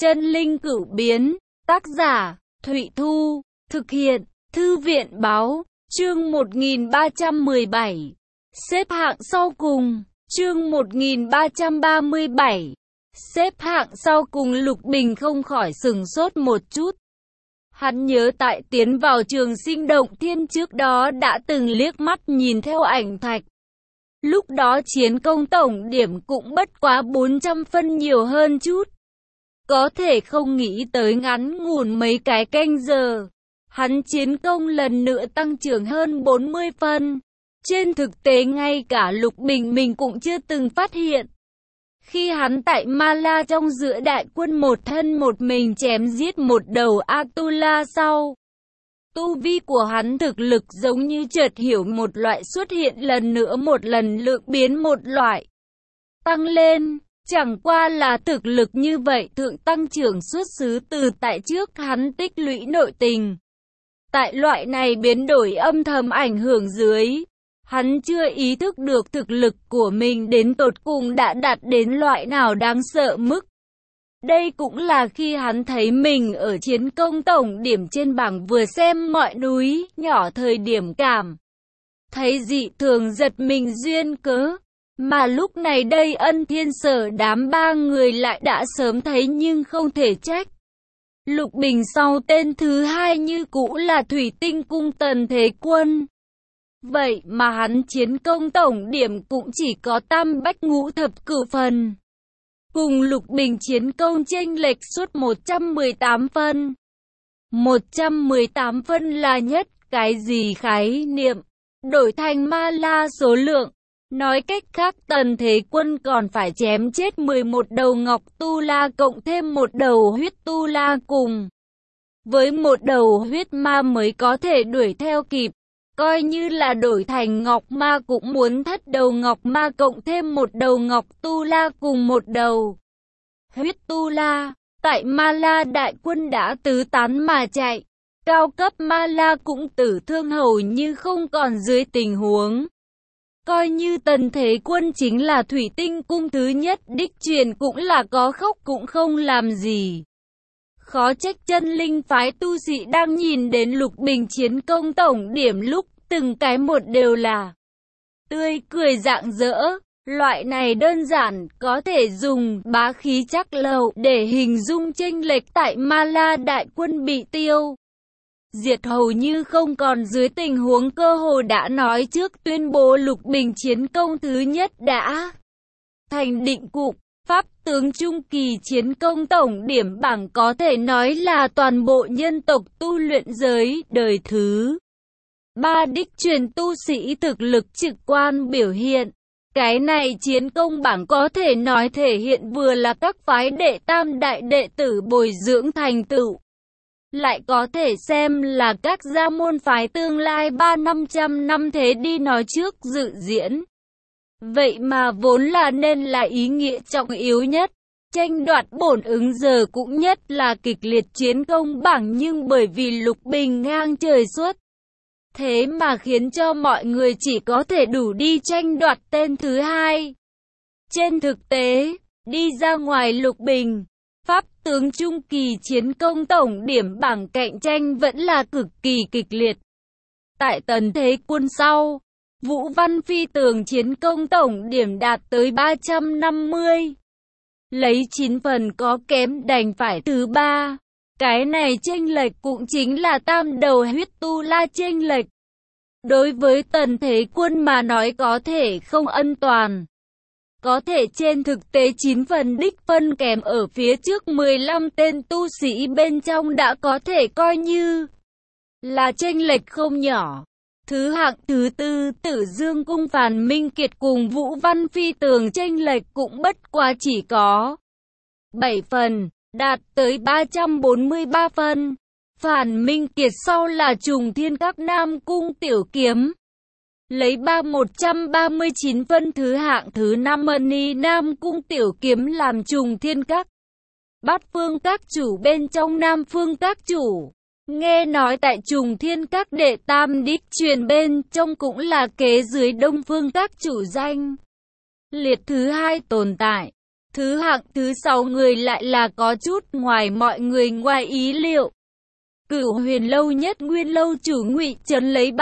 Chân linh cửu biến, tác giả, Thụy Thu, thực hiện, Thư viện báo, chương 1317. Xếp hạng sau cùng, chương 1337. Xếp hạng sau cùng. Lục Bình không khỏi sửng sốt một chút. Hắn nhớ tại tiến vào trường Sinh Động Thiên trước đó đã từng liếc mắt nhìn theo ảnh thạch. Lúc đó chiến công tổng điểm cũng bất quá 400 phân nhiều hơn chút. Có thể không nghĩ tới ngắn ngủn mấy cái canh giờ, hắn chiến công lần nữa tăng trưởng hơn 40 phân. Trên thực tế ngay cả Lục Bình mình cũng chưa từng phát hiện. Khi hắn tại Ma La trong giữa đại quân một thân một mình chém giết một đầu Atula sau, tu vi của hắn thực lực giống như chợt hiểu một loại xuất hiện lần nữa, một lần lượng biến một loại tăng lên. Chẳng qua là thực lực như vậy thượng tăng trưởng xuất xứ từ tại trước hắn tích lũy nội tình. Tại loại này biến đổi âm thầm ảnh hưởng dưới, hắn chưa ý thức được thực lực của mình đến tột cùng đã đạt đến loại nào đáng sợ mức. Đây cũng là khi hắn thấy mình ở chiến công tổng điểm trên bảng vừa xem ngọn núi nhỏ thời điểm cảm thấy dị thường giật mình duyên cớ. Mà lúc này đây Ân Thiên Sở đám ba người lại đã sớm thấy nhưng không thể trách. Lục Bình sau tên thứ hai như cũ là Thủy Tinh Cung Tần Thế Quân. Vậy mà hắn chiến công tổng điểm cũng chỉ có tam bách ngũ thập cửu phần. Cùng Lục Bình chiến công chênh lệch suốt 118 phân. 118 phân là nhất cái gì khái niệm, đổi thành Ma La số lượng. Nói cách khác Tần Thế Quân còn phải chém chết 11 đầu Ngọc Tu La cộng thêm một đầu huyết Tu La cùng với một đầu huyết ma mới có thể đuổi theo kịp. Coi như là đổi thành Ngọc Ma cũng muốn thất đầu Ngọc Ma cộng thêm một đầu Ngọc Tu La cùng một đầu huyết Tu La. Tại Ma La đại quân đã tứ tán mà chạy, cao cấp Ma La cũng tử thương hầu như không còn dưới tình huống. Coi như Tần Thế Quân chính là Thủy Tinh Cung thứ nhất đích truyền cũng là có khóc cũng không làm gì. Khó trách chân linh phái tu sĩ đang nhìn đến Lục Bình chiến công tổng điểm lúc từng cái một đều là tươi cười rạng rỡ. Loại này đơn giản có thể dùng bá khí chắc lầu để hình dung chênh lệch tại Ma La đại quân bị tiêu diệt hầu như không còn dưới tình huống cơ hồ đã nói trước tuyên bố Lục Bình chiến công thứ nhất đã thành định cục. Pháp tướng trung kỳ chiến công tổng điểm bảng có thể nói là toàn bộ nhân tộc tu luyện giới đời thứ ba đích truyền tu sĩ thực lực trực quan biểu hiện. Cái này chiến công bảng có thể nói thể hiện vừa là các phái đệ tam đại đệ tử bồi dưỡng thành tựu, lại có thể xem là các gia môn phái tương lai 300-500 năm thế đi nói trước dự diễn. Vậy mà vốn là nên là ý nghĩa trọng yếu nhất, tranh đoạt bổn ứng giờ cũng nhất là kịch liệt chiến công bảng, nhưng bởi vì Lục Bình ngang trời suốt, thế mà khiến cho mọi người chỉ có thể đủ đi tranh đoạt tên thứ hai. Trên thực tế, đi ra ngoài Lục Bình, Pháp tướng trung kỳ chiến công tổng điểm bảng cạnh tranh vẫn là cực kỳ kịch liệt. Tại Tần Thế Quân sau, Vũ Văn Phi Tường chiến công tổng điểm đạt tới 350. Lấy 9 phần có kém đành phải thứ ba. Cái này chênh lệch cũng chính là tam đầu huyết Tu La chênh lệch. Đối với Tần Thế Quân mà nói có thể không ân toàn. Có thể trên thực tế 9 phần đích phân kèm ở phía trước 15 tên tu sĩ bên trong đã có thể coi như là chênh lệch không nhỏ. Thứ hạng thứ tư Tử Dương Cung Phàn Minh Kiệt cùng Vũ Văn Phi Tường chênh lệch cũng bất quá chỉ có 7 phần, đạt tới 343 phân. Phàn Minh Kiệt sau là Trùng Thiên Các Nam Cung Tiểu Kiếm, lấy 139 phân thứ hạng thứ 5. Mani Nam Cung Tiểu Kiếm làm Trùng Thiên Các Bát Phương Các chủ bên trong Nam Phương Các chủ. Nghe nói tại Trùng Thiên Các đệ tam đích truyền bên trong cũng là kế dưới Đông Phương Các chủ danh liệt thứ hai tồn tại. Thứ hạng thứ 6 người lại là có chút ngoài mọi người ngoài ý liệu. Cửu Huyền Lâu Nhất Nguyên Lâu chủ Ngụy Trấn lấy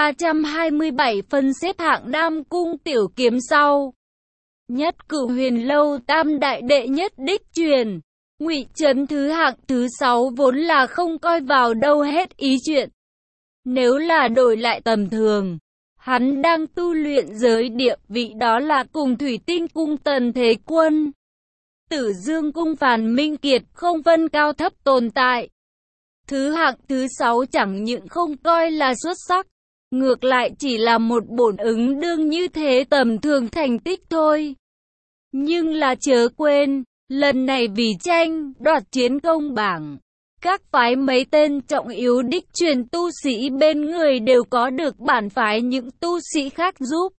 327 phân xếp hạng Nam Cung Tiểu Kiếm sau. Nhất Cửu Huyền Lâu tam đại đệ nhất đích truyền. Ngụy Trấn thứ hạng thứ 6 vốn là không coi vào đâu hết ý chuyện. Nếu là đổi lại tầm thường, hắn đang tu luyện giới địa vị đó là cùng Thủy Tinh Cung Tần Thế Quân, Tử Dương Cung Phàn Minh Kiệt không phân cao thấp tồn tại. Thứ hạng thứ 6 chẳng những không coi là xuất sắc, ngược lại chỉ là một bổn ứng đương như thế tầm thường thành tích thôi. Nhưng là chớ quên, lần này vì tranh đoạt chiến công bảng, các phái mấy tên trọng yếu đích truyền tu sĩ bên người đều có được bản phái những tu sĩ khác giúp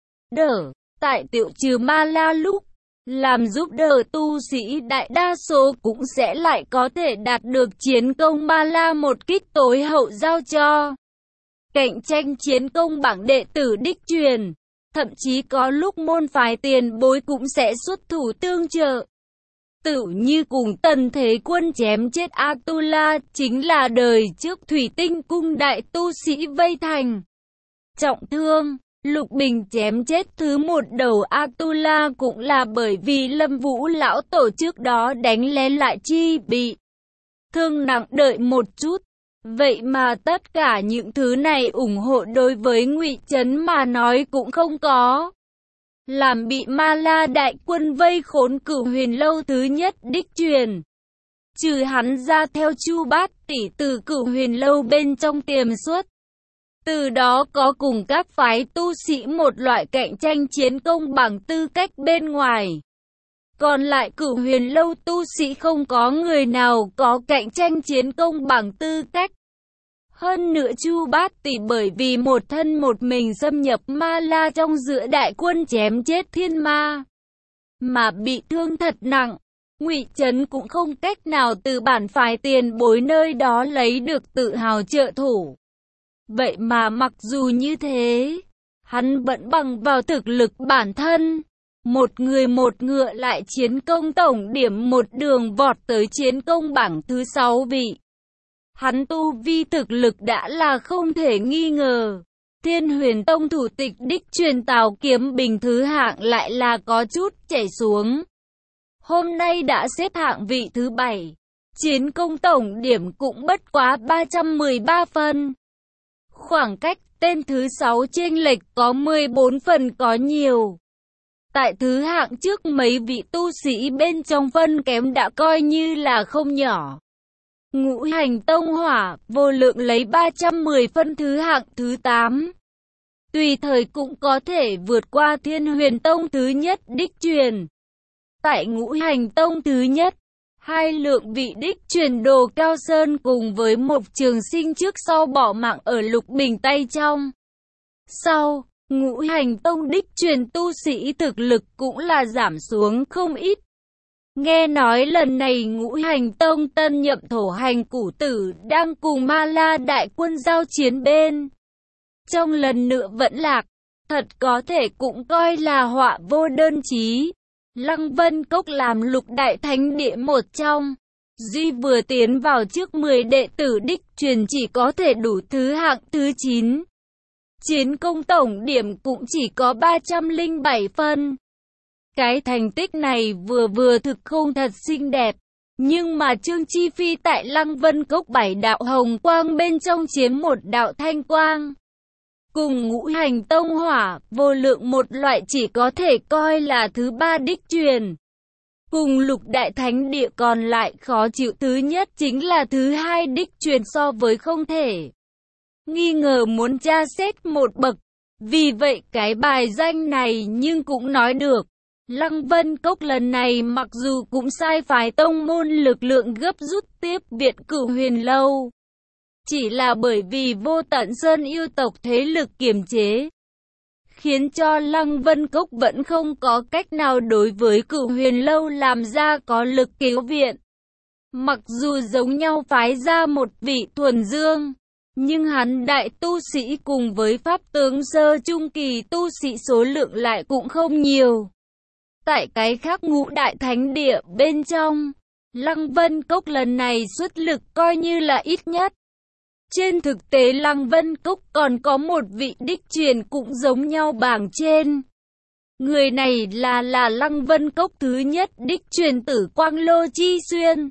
đỡ. Tại Tiệu Trừ Ma La lúc làm giúp đỡ tu sĩ đại đa số cũng sẽ lại có thể đạt được chiến công Ma La một kích tối hậu giao cho. Cạnh tranh chiến công bảng đệ tử đích truyền, thậm chí có lúc môn phái tiền bối cũng sẽ xuất thủ tương trợ. Tựu như cùng Tần Thế Quân chém chết Atula chính là đời trước Thủy Tinh Cung đại tu sĩ vây thành trọng thương. Lục Bình chém chết thứ một đầu Atula cũng là bởi vì Lâm Vũ lão tổ trước đó đánh lén lại chi bị thương nặng đợi một chút. Vậy mà tất cả những thứ này ủng hộ đối với Ngụy Trấn mà nói cũng không có. Làm bị Ma La đại quân vây khốn Cửu Huyền Lâu thứ nhất đích truyền. Trừ hắn ra theo Chu Bát tỷ từ Cửu Huyền Lâu bên trong tiềm xuất. Từ đó có cùng các phái tu sĩ một loại cạnh tranh chiến công bằng tư cách bên ngoài. Còn lại Cửu Huyền Lâu tu sĩ không có người nào có cạnh tranh chiến công bằng tư cách. Hơn nữa Chu Bát tỷ bởi vì một thân một mình xâm nhập Ma La trong giữa đại quân chém chết thiên ma, mà bị thương thật nặng. Ngụy Trấn cũng không cách nào từ bản phái tiền bối nơi đó lấy được tự hào trợ thủ. Vậy mà mặc dù như thế, hắn vẫn bằng vào thực lực bản thân, một người một ngựa lại chiến công tổng điểm một đường vọt tới chiến công bảng thứ 6 vị. Hắn tu vi thực lực đã là không thể nghi ngờ. Thiên Huyền Tông thủ tịch đích truyền Tào Kiếm Bình thứ hạng lại là có chút chảy xuống. Hôm nay đã xếp hạng vị thứ 7. Chiến công tổng điểm cũng bất quá 313 phân. Khoảng cách tên thứ 6 chênh lệch có 14 phần có nhiều. Tại thứ hạng trước mấy vị tu sĩ bên trong phân kém đã coi như là không nhỏ. Ngũ Hành Tông Hỏa Vô Lượng lấy 310 phân thứ hạng thứ 8. Tùy thời cũng có thể vượt qua Thiên Huyền Tông thứ nhất đích truyền. Tại Ngũ Hành Tông thứ nhất, hai lượng vị đích truyền Đồ Cao Sơn cùng với một trường sinh trước sau bỏ mạng ở Lục Bình tay trong. Sau, Ngũ Hành Tông đích truyền tu sĩ thực lực cũng là giảm xuống không ít. Nghe nói lần này Ngũ Hành Tông tân nhậm thổ hành củ tử đang cùng Ma La đại quân giao chiến bên trong lần nữa vẫn lạc, thật có thể cũng coi là họa vô đơn chí. Lăng Vân Cốc làm Lục Đại Thánh Địa một trong, duy vừa tiến vào trước 10 đệ tử đích truyền chỉ có thể đủ thứ hạng thứ 9. Chiến công tổng điểm cũng chỉ có 307 phân. Cái thành tích này vừa thực không thật xinh đẹp, nhưng mà Trương Chi Phi tại Lăng Vân Cốc 7 đạo hồng quang bên trong chiếm một đạo thanh quang. Cùng Ngũ Hành Tông Hỏa Vô Lượng một loại chỉ có thể coi là thứ 3 đích truyền. Cùng Lục Đại Thánh Địa còn lại khó chịu thứ nhất chính là thứ 2 đích truyền so với không thể nghi ngờ muốn tra xét một bậc. Vì vậy cái bài danh này nhưng cũng nói được, Lăng Vân Cốc lần này mặc dù cũng sai phái tông môn lực lượng gấp rút tiếp viện Cửu Huyền Lâu. Chỉ là bởi vì Vô Tận Sơn yêu tộc thế lực kiềm chế, khiến cho Lăng Vân Cốc vẫn không có cách nào đối với Cửu Huyền Lâu làm ra có lực cứu viện. Mặc dù giống nhau phái ra một vị thuần dương, nhưng hắn đại tu sĩ cùng với pháp tướng sơ trung kỳ tu sĩ số lượng lại cũng không nhiều. Tại cái khác ngũ đại thánh địa bên trong, Lăng Vân Cốc lần này xuất lực coi như là ít nhất. Trên thực tế Lăng Vân Cốc còn có một vị đích truyền cũng giống nhau bảng trên. Người này là Lăng Vân Cốc thứ nhất đích truyền tử Quang Lô Chi Xuyên.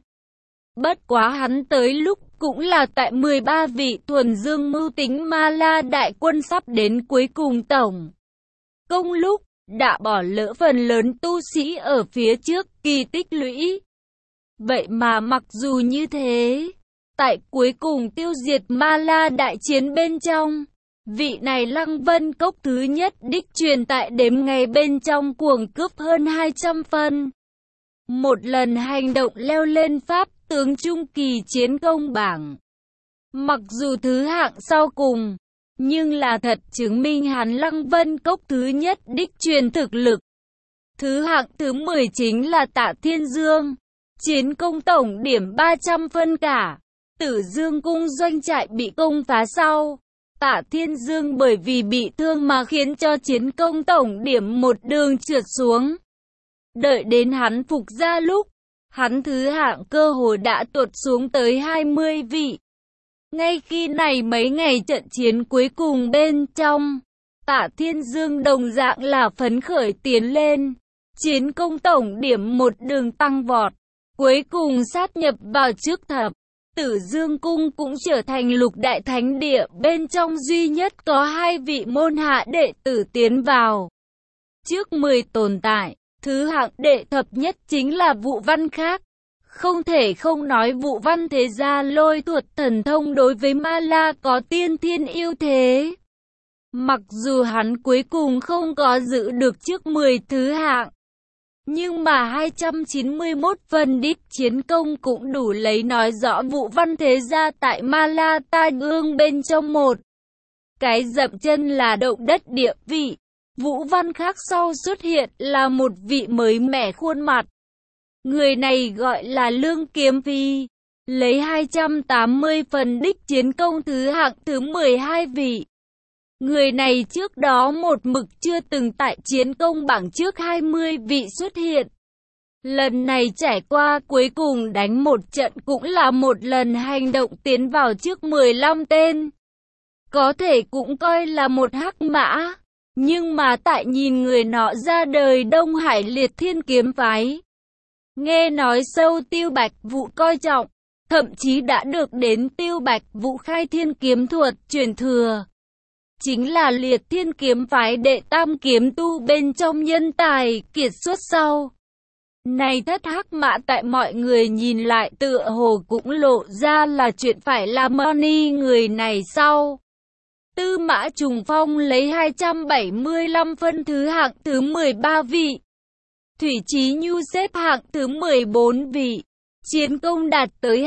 Bất quá hắn tới lúc cũng là tại 13 vị thuần dương mưu tính Ma La đại quân sắp đến cuối cùng tổng công lúc, đã bỏ lỡ phần lớn tu sĩ ở phía trước kỳ tích lũy. Vậy mà mặc dù như thế, tại cuối cùng tiêu diệt Ma La đại chiến bên trong, vị này Lăng Vân Cốc thứ nhất đích truyền tại đếm ngày bên trong cuồng cướp hơn 200 phân. Một lần hành động leo lên pháp tướng trung kỳ chiến công bảng. Mặc dù thứ hạng sau cùng, nhưng là thật chứng minh hắn Lăng Vân Cốc thứ nhất đích truyền thực lực. Thứ hạng thứ 10 chính là Tạ Thiên Dương, chiến công tổng điểm 300 phân cả. Tử Dương cung doanh trại bị công phá sau, Tạ Thiên Dương bởi vì bị thương mà khiến cho chiến công tổng điểm một đường trượt xuống. Đợi đến hắn phục ra lúc, hắn thứ hạng cơ hồ đã tuột xuống tới 20 vị. Ngay khi này mấy ngày trận chiến cuối cùng bên trong, Tạ Thiên Dương đồng dạng là phấn khởi tiến lên, chiến công tổng điểm một đường tăng vọt, cuối cùng sát nhập vào trước thập. Tử Dương cung cũng trở thành lục đại thánh địa bên trong duy nhất có 2 vị môn hạ đệ tử tiến vào. Trước 10 tồn tại, thứ hạng đệ thập nhất chính là Vũ Văn Khác. Không thể không nói Vũ Văn thế gia lôi thuật thần thông đối với Ma La có tiên thiên ưu thế. Mặc dù hắn cuối cùng không có giữ được trước 10 thứ hạng, nhưng mà 291 phần đích chiến công cũng đủ lấy nói rõ Vũ Văn thế gia tại Ma La tai ương bên trong một cái dậm chân là động đất địa vị. Vũ Văn Khác sau xuất hiện là một vị mới mẻ khuôn mặt. Người này gọi là Lương Kiếm Phi, lấy 280 phần đích chiến công thứ hạng thứ 12 vị. Người này trước đó một mực chưa từng tại chiến công bảng trước 20 vị xuất hiện. Lần này trải qua cuối cùng đánh một trận cũng là một lần hành động tiến vào trước 15 tên. Có thể cũng coi là một hắc mã, nhưng mà tại nhìn người nọ ra đời Đông Hải Liệt Thiên kiếm phái. Nghe nói sâu Tiêu Bạch Vũ coi trọng, thậm chí đã được đến Tiêu Bạch Vũ khai thiên kiếm thuật truyền thừa. Chính là Liệt Thiên kiếm phái đệ tam kiếm tu bên trong nhân tài kiệt xuất sau. Này thất hắc mã tại mọi người nhìn lại tựa hồ cũng lộ ra là chuyện phải làm money người này sau. Tư Mã Trùng Phong lấy 275 phân thứ hạng thứ 13 vị. Thủy Chí Nhu xếp hạng thứ 14 vị. Chiến công đạt tới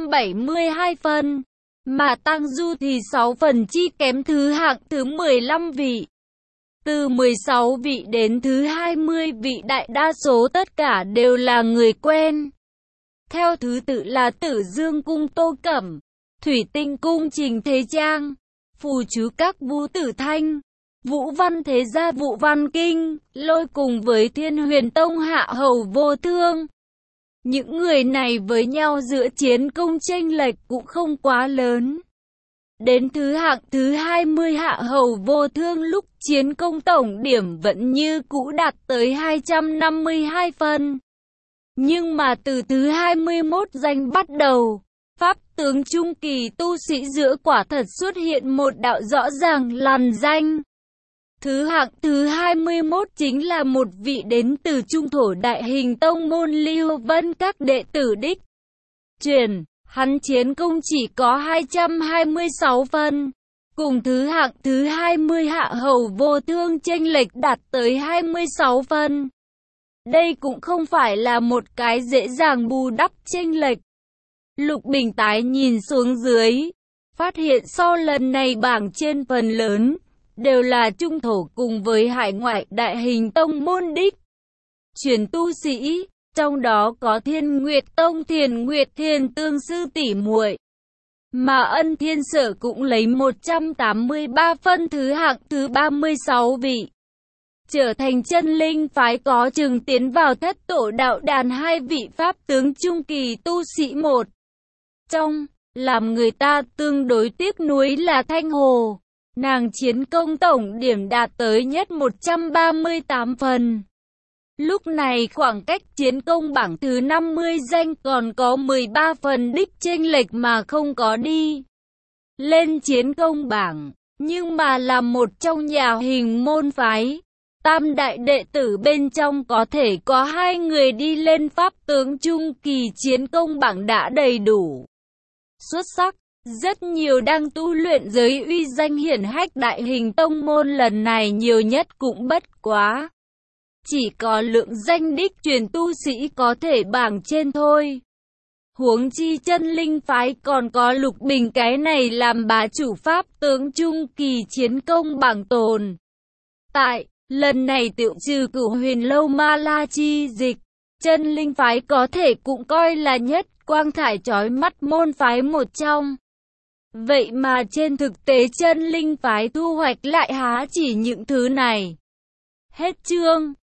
272 phân. Mà Tăng Du thì 6 phần chi kém thứ hạng thứ 15 vị. Từ 16 vị đến thứ 20 vị đại đa số tất cả đều là người quen. Theo thứ tự là Tử Dương cung Tô Cẩm, Thủy Tinh cung Trình Thế Trang, Phù Chú các Vũ Tử Thanh, Vũ Văn thế gia Vũ Văn Kinh, Lôi cùng với Thiên Huyền Tông Hạ Hầu Vô Thương. Những người này với nhau giữa chiến công chênh lệch cũng không quá lớn. Đến thứ hạng thứ 20 Hạ Hầu Vô Thương lúc chiến công tổng điểm vẫn như cũ đạt tới 252 phân. Nhưng mà từ thứ 21 danh bắt đầu, pháp tướng trung kỳ tu sĩ giữa quả thật xuất hiện một đạo rõ ràng lằn danh. Thứ hạng thứ 21 chính là một vị đến từ trung thổ đại hình tông môn Lưu Vân các đệ tử đích truyền. Hắn chiến công chỉ có 226 phân, cùng thứ hạng thứ 20 Hạ Hầu Vô Thương chênh lệch đạt tới 26 phân. Đây cũng không phải là một cái dễ dàng bù đắp chênh lệch. Lục Bình tái nhìn xuống dưới, phát hiện sau lần này bảng trên phần lớn đều là trung thổ cùng với hải ngoại đại hình tông môn đích truyền tu sĩ. Trong đó có Thiên Nguyệt Tông Thiền Nguyệt Thiền Tương sư tỷ muội, mà Ân Thiên Sở cũng lấy 183 phân thứ hạng thứ 36 vị. trở thành chân linh phái có chừng tiến vào thất tổ đạo đàn 2 vị pháp tướng trung kỳ tu sĩ một. Trong, làm người ta tương đối tiếc nuối là Thanh Hồ. Nàng chiến công tổng điểm đạt tới nhất 138 phần. Lúc này khoảng cách chiến công bảng thứ 50 danh còn có 13 phần đích chênh lệch mà không có đi lên chiến công bảng, nhưng mà là một trong nhà hình môn phái. Tam đại đệ tử bên trong có thể có 2 người đi lên pháp tướng trung kỳ chiến công bảng đã đầy đủ xuất sắc. Rất nhiều đang tu luyện giới uy danh hiển hách đại hình tông môn lần này nhiều nhất cũng bất quá chỉ có lượng danh đích truyền tu sĩ có thể bảng trên thôi. Huống chi chân linh phái còn có Lục Bình cái này làm bá chủ pháp tướng trung kỳ chiến công bảng tồn tại. Lần này tiểu trừ Cửu Huyền Lâu Ma La chi dịch, chân linh phái có thể cũng coi là nhất quang thải chói mắt môn phái một trong. Vậy mà trên thực tế chân linh phái thu hoạch lại há chỉ những thứ này. Hết chương.